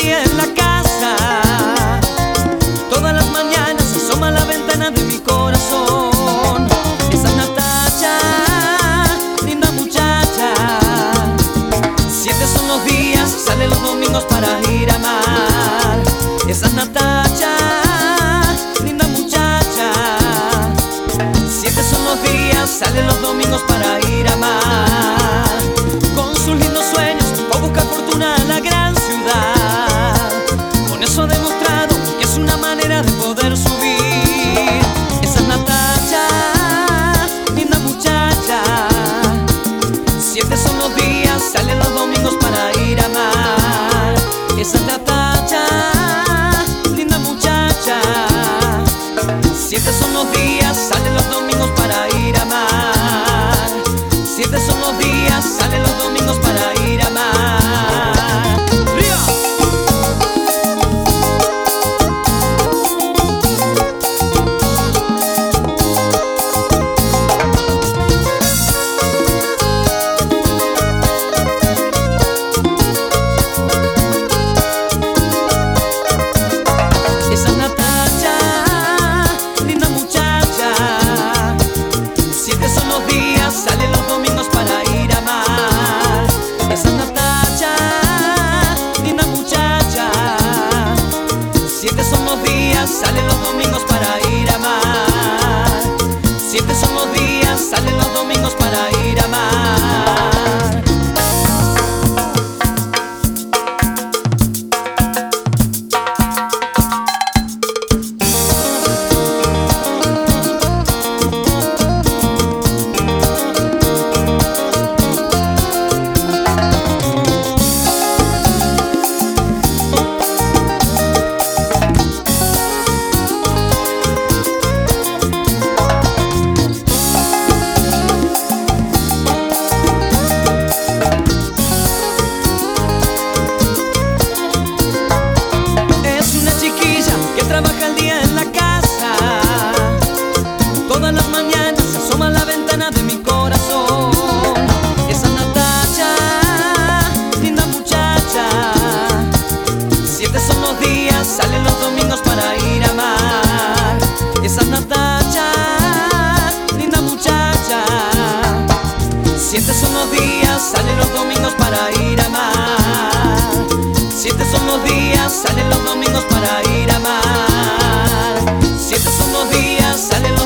día en la casa. Todas las mañanas se asoma a la ventana de mi corazón. Esa es Natacha, linda muchacha. 7 son los días, sale los domingos para ir a amar. Esa es Natacha, linda muchacha. 7 son los días, sale los domingos para ir a amar. Con sus lindos sueños va a buscar fortuna a la gran ciudad. Con eso ha demostrado que es una manera de poder subir. Esa es Natacha, linda muchacha. 7 son los días, salen los domingos para ir a amar. Esa es Natacha, linda muchacha. 7 son los días, salen los domingos para ir a amar. 7 son los días, salen los domingos para ir a amar. ¡Ría! Esa es Natacha, linda muchacha. 7 son los días, salen los domingos para ir a amar. Esa es Natacha, linda muchacha. 7 son los días, salen los domingos para ir a amar. 7 son los días, salen los domingos para ir a amar. Trabaja el día en la casa. Todas las mañanas se asoma a la ventana de mi corazón. Esa es Natacha, linda muchacha. 7 son los días, salen los domingos para ir a amar. Esa es Natacha, linda muchacha. 7 son los días, salen los domingos para ir a amar. 7 son los días, salen los domingos para ir a amar. 7 son los días, salen los